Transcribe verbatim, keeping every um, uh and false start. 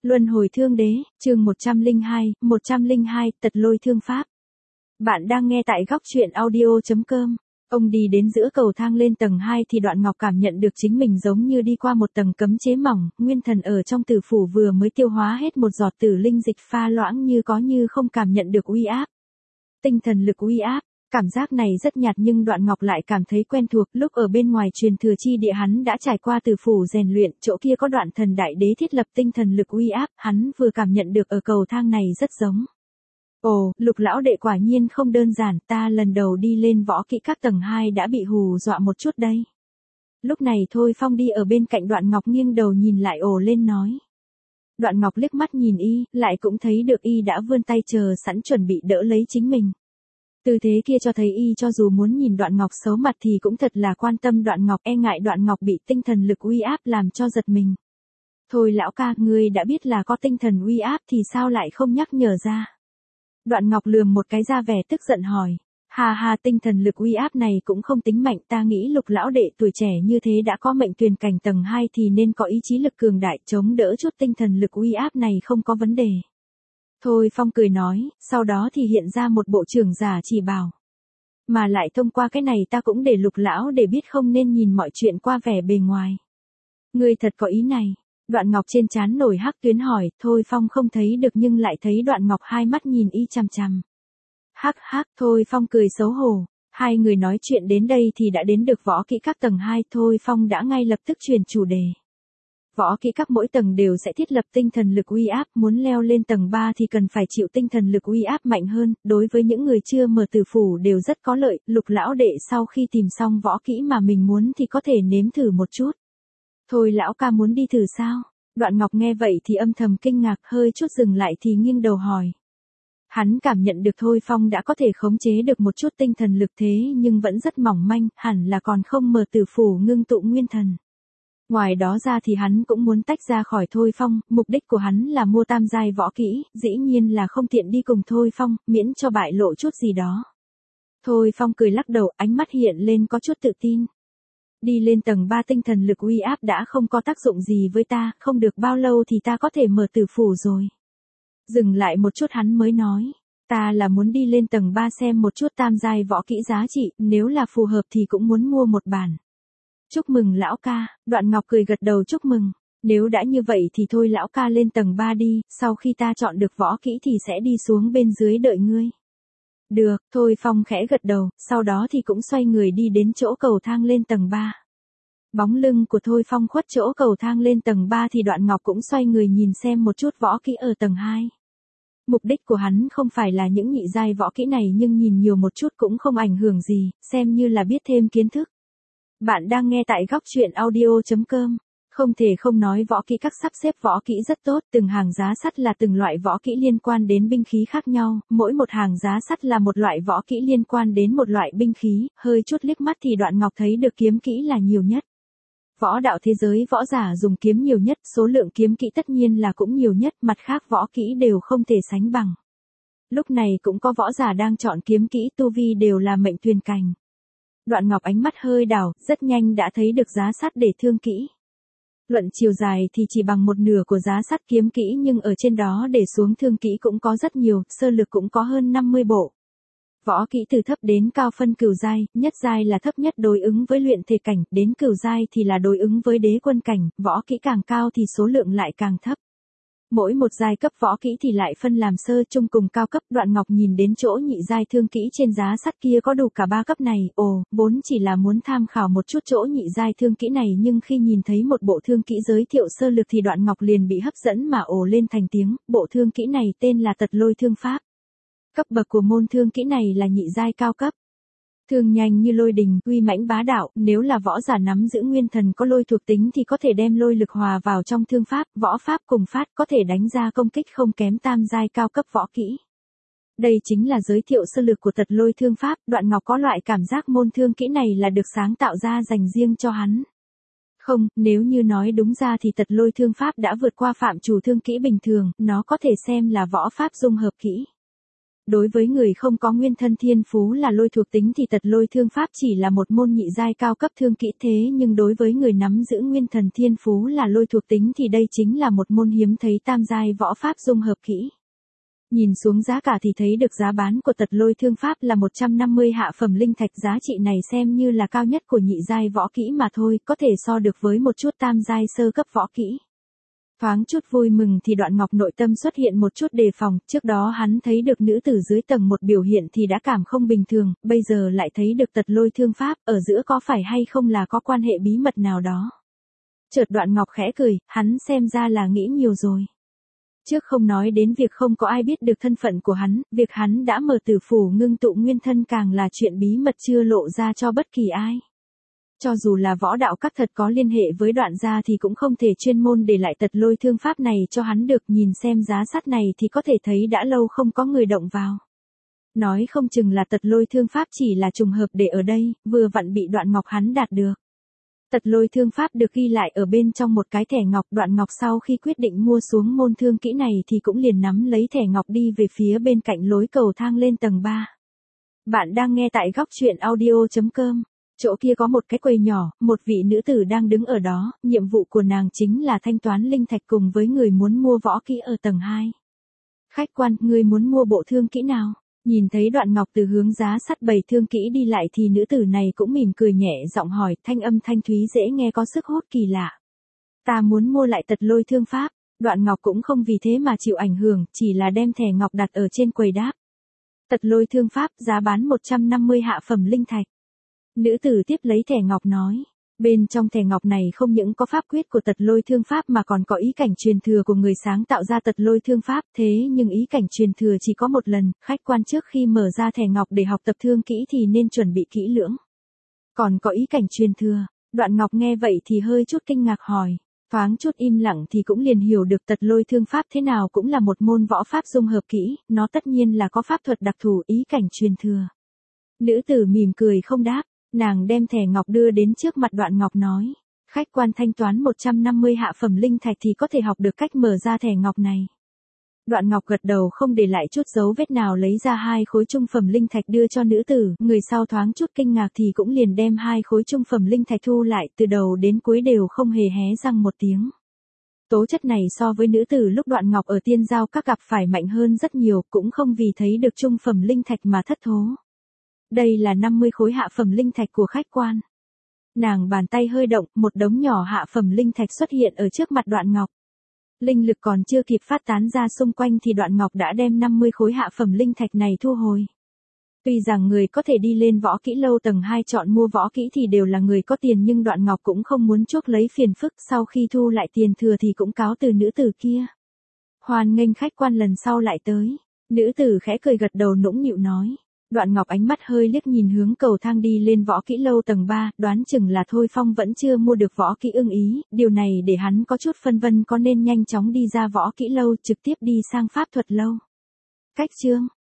Luân hồi thương đế, chương một trăm lẻ hai, một trăm lẻ hai, tật lôi thương pháp. Bạn đang nghe tại góc truyện audio chấm com. Ông đi đến giữa cầu thang lên tầng hai thì Đoạn Ngọc cảm nhận được chính mình giống như đi qua một tầng cấm chế mỏng, nguyên thần ở trong tử phủ vừa mới tiêu hóa hết một giọt tử linh dịch pha loãng như có như không cảm nhận được uy áp. Tinh thần lực uy áp, cảm giác này rất nhạt nhưng Đoạn Ngọc lại cảm thấy quen thuộc, lúc ở bên ngoài truyền thừa chi địa hắn đã trải qua tử phủ rèn luyện, chỗ kia có Đoạn Thần Đại Đế thiết lập tinh thần lực uy áp, hắn vừa cảm nhận được ở cầu thang này rất giống. Ồ, Lục lão đệ quả nhiên không đơn giản, ta lần đầu đi lên võ kỹ các tầng hai đã bị hù dọa một chút đây. Lúc này Thôi Phong đi ở bên cạnh Đoạn Ngọc nghiêng đầu nhìn lại ồ lên nói. Đoạn Ngọc liếc mắt nhìn y, lại cũng thấy được y đã vươn tay chờ sẵn chuẩn bị đỡ lấy chính mình. Tư thế kia cho thấy y cho dù muốn nhìn Đoạn Ngọc xấu mặt thì cũng thật là quan tâm Đoạn Ngọc, e ngại Đoạn Ngọc bị tinh thần lực uy áp làm cho giật mình. Thôi lão ca, ngươi đã biết là có tinh thần uy áp thì sao lại không nhắc nhở ra? Đoạn Ngọc lườm một cái ra vẻ tức giận hỏi. Hà hà, tinh thần lực uy áp này cũng không tính mạnh, ta nghĩ Lục lão đệ tuổi trẻ như thế đã có mệnh tuyền cảnh tầng hai thì nên có ý chí lực cường đại, chống đỡ chút tinh thần lực uy áp này không có vấn đề. Thôi Phong cười nói, sau đó thì hiện ra một bộ trưởng giả chỉ bảo. Mà lại thông qua cái này ta cũng để Lục lão để biết không nên nhìn mọi chuyện qua vẻ bề ngoài. Ngươi thật có ý này. Đoạn Ngọc trên trán nổi hắc tuyến hỏi, Thôi Phong không thấy được nhưng lại thấy Đoạn Ngọc hai mắt nhìn y chằm chằm. Hắc hắc, Thôi Phong cười xấu hổ. Hai người nói chuyện đến đây thì đã đến được võ kỹ các tầng hai, Thôi Phong đã ngay lập tức chuyển chủ đề. Võ kỹ các mỗi tầng đều sẽ thiết lập tinh thần lực uy áp, muốn leo lên tầng ba thì cần phải chịu tinh thần lực uy áp mạnh hơn, đối với những người chưa mở tử phủ đều rất có lợi, Lục lão đệ sau khi tìm xong võ kỹ mà mình muốn thì có thể nếm thử một chút. Thôi lão ca muốn đi thử sao? Đoạn Ngọc nghe vậy thì âm thầm kinh ngạc, hơi chút dừng lại thì nghiêng đầu hỏi. Hắn cảm nhận được Thôi Phong đã có thể khống chế được một chút tinh thần lực thế nhưng vẫn rất mỏng manh, hẳn là còn không mở tử phủ ngưng tụ nguyên thần. Ngoài đó ra thì hắn cũng muốn tách ra khỏi Thôi Phong, mục đích của hắn là mua tam giai võ kỹ, dĩ nhiên là không tiện đi cùng Thôi Phong, miễn cho bại lộ chút gì đó. Thôi Phong cười lắc đầu, ánh mắt hiện lên có chút tự tin. Đi lên tầng ba tinh thần lực uy áp đã không có tác dụng gì với ta, không được bao lâu thì ta có thể mở tử phủ rồi. Dừng lại một chút hắn mới nói, ta là muốn đi lên tầng ba xem một chút tam giai võ kỹ giá trị, nếu là phù hợp thì cũng muốn mua một bản. Chúc mừng lão ca, Đoạn Ngọc cười gật đầu chúc mừng, nếu đã như vậy thì thôi lão ca lên tầng ba đi, sau khi ta chọn được võ kỹ thì sẽ đi xuống bên dưới đợi ngươi. Được, Thôi Phong khẽ gật đầu, sau đó thì cũng xoay người đi đến chỗ cầu thang lên tầng ba. Bóng lưng của Thôi Phong khuất chỗ cầu thang lên tầng ba thì Đoạn Ngọc cũng xoay người nhìn xem một chút võ kỹ ở tầng hai. Mục đích của hắn không phải là những nhị giai võ kỹ này nhưng nhìn nhiều một chút cũng không ảnh hưởng gì, xem như là biết thêm kiến thức. Bạn đang nghe tại góc truyện audio chấm com. Không thể không nói võ kỹ các sắp xếp võ kỹ rất tốt, từng hàng giá sắt là từng loại võ kỹ liên quan đến binh khí khác nhau, mỗi một hàng giá sắt là một loại võ kỹ liên quan đến một loại binh khí, hơi chút liếc mắt thì Đoạn Ngọc thấy được kiếm kỹ là nhiều nhất. Võ đạo thế giới võ giả dùng kiếm nhiều nhất, số lượng kiếm kỹ tất nhiên là cũng nhiều nhất, mặt khác võ kỹ đều không thể sánh bằng. Lúc này cũng có võ giả đang chọn kiếm kỹ, tu vi đều là mệnh tuyền cảnh. Đoạn Ngọc ánh mắt hơi đảo, rất nhanh đã thấy được giá sắt để thương kỹ. Luận chiều dài thì chỉ bằng một nửa của giá sắt kiếm kỹ nhưng ở trên đó để xuống thương kỹ cũng có rất nhiều, sơ lược cũng có hơn năm mươi bộ. Võ kỹ từ thấp đến cao phân cửu giai, nhất giai là thấp nhất đối ứng với luyện thể cảnh, đến cửu giai thì là đối ứng với đế quân cảnh, võ kỹ càng cao thì số lượng lại càng thấp. Mỗi một giai cấp võ kỹ thì lại phân làm sơ, trung cùng cao cấp. Đoạn Ngọc nhìn đến chỗ nhị giai thương kỹ trên giá sắt kia có đủ cả ba cấp này, ồ, vốn chỉ là muốn tham khảo một chút chỗ nhị giai thương kỹ này nhưng khi nhìn thấy một bộ thương kỹ giới thiệu sơ lược thì Đoạn Ngọc liền bị hấp dẫn mà ồ lên thành tiếng, bộ thương kỹ này tên là tật lôi thương pháp. Cấp bậc của môn thương kỹ này là nhị giai cao cấp. Thương nhanh như lôi đình, uy mãnh bá đạo, nếu là võ giả nắm giữ nguyên thần có lôi thuộc tính thì có thể đem lôi lực hòa vào trong thương pháp, võ pháp cùng phát có thể đánh ra công kích không kém tam giai cao cấp võ kỹ. Đây chính là giới thiệu sơ lược của tật lôi thương pháp, Đoạn Ngọc có loại cảm giác môn thương kỹ này là được sáng tạo ra dành riêng cho hắn. Không, nếu như nói đúng ra thì tật lôi thương pháp đã vượt qua phạm trù thương kỹ bình thường, nó có thể xem là võ pháp dung hợp kỹ. đối với người không có nguyên thân thiên phú là lôi thuộc tính thì tật lôi thương pháp chỉ là một môn nhị giai cao cấp thương kỹ, thế nhưng đối với người nắm giữ nguyên thần thiên phú là lôi thuộc tính thì đây chính là một môn hiếm thấy tam giai võ pháp dung hợp kỹ. Nhìn xuống giá cả thì thấy được giá bán của tật lôi thương pháp là một trăm năm mươi hạ phẩm linh thạch, giá trị này xem như là cao nhất của nhị giai võ kỹ mà thôi, có thể so được với một chút tam giai sơ cấp võ kỹ. Thoáng chút vui mừng thì Đoạn Ngọc nội tâm xuất hiện một chút đề phòng, trước đó hắn thấy được nữ tử dưới tầng một biểu hiện thì đã cảm không bình thường, bây giờ lại thấy được tật lôi thương pháp, ở giữa có phải hay không là có quan hệ bí mật nào đó. Chợt Đoạn Ngọc khẽ cười, hắn xem ra là nghĩ nhiều rồi. Trước không nói đến việc không có ai biết được thân phận của hắn, việc hắn đã mở tử phủ ngưng tụ nguyên thân càng là chuyện bí mật chưa lộ ra cho bất kỳ ai. Cho dù là võ đạo các thật có liên hệ với Đoạn gia thì cũng không thể chuyên môn để lại tật lôi thương pháp này cho hắn được, nhìn xem giá sắt này thì có thể thấy đã lâu không có người động vào. Nói không chừng là tật lôi thương pháp chỉ là trùng hợp để ở đây, vừa vặn bị Đoạn Ngọc hắn đạt được. Tật lôi thương pháp được ghi lại ở bên trong một cái thẻ ngọc, Đoạn Ngọc sau khi quyết định mua xuống môn thương kỹ này thì cũng liền nắm lấy thẻ ngọc đi về phía bên cạnh lối cầu thang lên tầng ba. Bạn đang nghe tại góc truyện audio chấm com. Chỗ kia có một cái quầy nhỏ, một vị nữ tử đang đứng ở đó, nhiệm vụ của nàng chính là thanh toán linh thạch cùng với người muốn mua võ kỹ ở tầng hai. Khách quan, người muốn mua bộ thương kỹ nào? Nhìn thấy Đoạn Ngọc từ hướng giá sắt bày thương kỹ đi lại thì nữ tử này cũng mỉm cười nhẹ giọng hỏi, thanh âm thanh thúy dễ nghe có sức hút kỳ lạ. Ta muốn mua lại tật lôi thương pháp. Đoạn Ngọc cũng không vì thế mà chịu ảnh hưởng, chỉ là đem thẻ ngọc đặt ở trên quầy đáp. Tật lôi thương pháp, giá bán một trăm năm mươi hạ phẩm linh thạch. Nữ tử tiếp lấy thẻ ngọc nói. Bên trong thẻ ngọc này không những có pháp quyết của tật lôi thương pháp mà còn có ý cảnh truyền thừa của người sáng tạo ra tật lôi thương pháp, thế nhưng ý cảnh truyền thừa chỉ có một lần, khách quan trước khi mở ra thẻ ngọc để học tập thương kỹ thì nên chuẩn bị kỹ lưỡng. Còn có ý cảnh truyền thừa, Đoạn Ngọc nghe vậy thì hơi chút kinh ngạc hỏi, thoáng chút im lặng thì cũng liền hiểu được tật lôi thương pháp thế nào cũng là một môn võ pháp dung hợp kỹ, nó tất nhiên là có pháp thuật đặc thù ý cảnh truyền thừa. Nữ tử mỉm cười không đáp. Nàng đem thẻ ngọc đưa đến trước mặt Đoạn Ngọc nói, khách quan thanh toán một trăm năm mươi hạ phẩm linh thạch thì có thể học được cách mở ra thẻ ngọc này. Đoạn Ngọc gật đầu không để lại chút dấu vết nào lấy ra hai khối trung phẩm linh thạch đưa cho nữ tử, người sau thoáng chút kinh ngạc thì cũng liền đem hai khối trung phẩm linh thạch thu lại, từ đầu đến cuối đều không hề hé răng một tiếng. Tố chất này so với nữ tử lúc Đoạn Ngọc ở Tiên Giao các gặp phải mạnh hơn rất nhiều, cũng không vì thấy được trung phẩm linh thạch mà thất thố. Đây là năm mươi khối hạ phẩm linh thạch của khách quan. Nàng bàn tay hơi động, một đống nhỏ hạ phẩm linh thạch xuất hiện ở trước mặt Đoạn Ngọc. Linh lực còn chưa kịp phát tán ra xung quanh thì Đoạn Ngọc đã đem năm mươi khối hạ phẩm linh thạch này thu hồi. Tuy rằng người có thể đi lên võ kỹ lâu tầng hai chọn mua võ kỹ thì đều là người có tiền, nhưng Đoạn Ngọc cũng không muốn chuốc lấy phiền phức, sau khi thu lại tiền thừa thì cũng cáo từ nữ tử kia. Hoan nghênh khách quan lần sau lại tới. Nữ tử khẽ cười gật đầu nũng nịu nói. Đoạn Ngọc ánh mắt hơi liếc nhìn hướng cầu thang đi lên võ kỹ lâu tầng ba, đoán chừng là Thôi Phong vẫn chưa mua được võ kỹ ưng ý, điều này để hắn có chút phân vân có nên nhanh chóng đi ra võ kỹ lâu trực tiếp đi sang pháp thuật lâu. Cách chương